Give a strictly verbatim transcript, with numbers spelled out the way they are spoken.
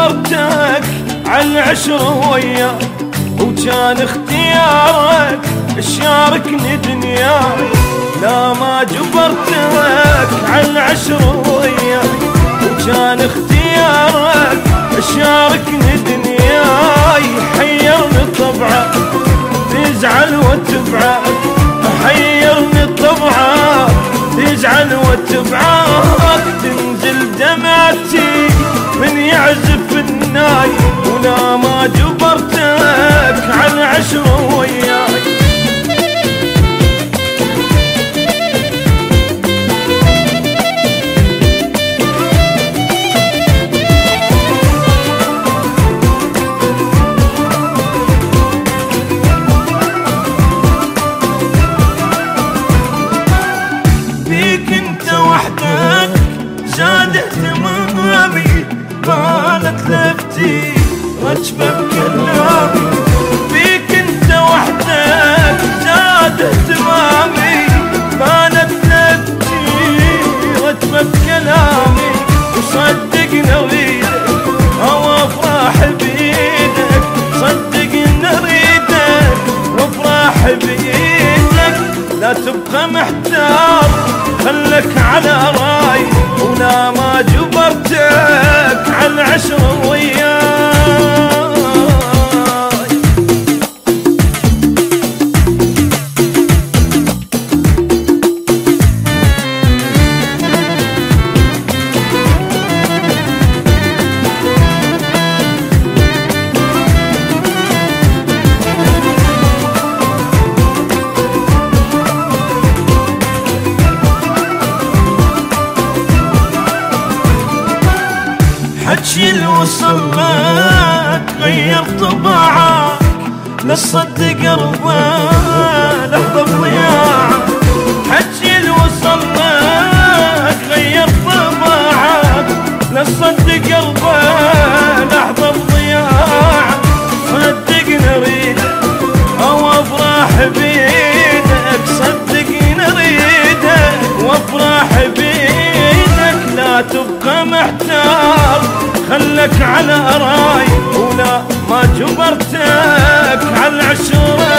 جبرتك عالعشرة وياك وكان اختيارك تشاركني دنياي. لا ما جبرتك عالعشرة وياك وكان اختيارك تشاركني دنياي. حيرني طبعك تزعل وتبعك، حيرني طبعك تزعل وتبعك. تنزل دمعتي من يعزف الناي، ولا ما جبرتك عالعشرة وياي. بيك انت وحدك زاد اهتمامي، بانت لفتي رجبة بكلامي. بيك انت وحدك زاد اهتمامي، بانت لفتي رجبة بكلامي. وصدقني اريدك او افرح بيدك، صدقني اريدك وافرح بيدك. لا تبقى محتار خلك على راي، ولا ما جبرتك عالعشرة وياي. حكي الوصل لك غير طباعك، لا تصدق قربه لحظة بضياعك. حكي الوصل لك غير طباعك، لا تصدق قربه لحظة بضياعك. صدقني اريدك او افرح بيدك، صدقني اريدك وافرح بيدك. لا تبقى محتار خلك على راي، ولا ما جبرتك عالعشرة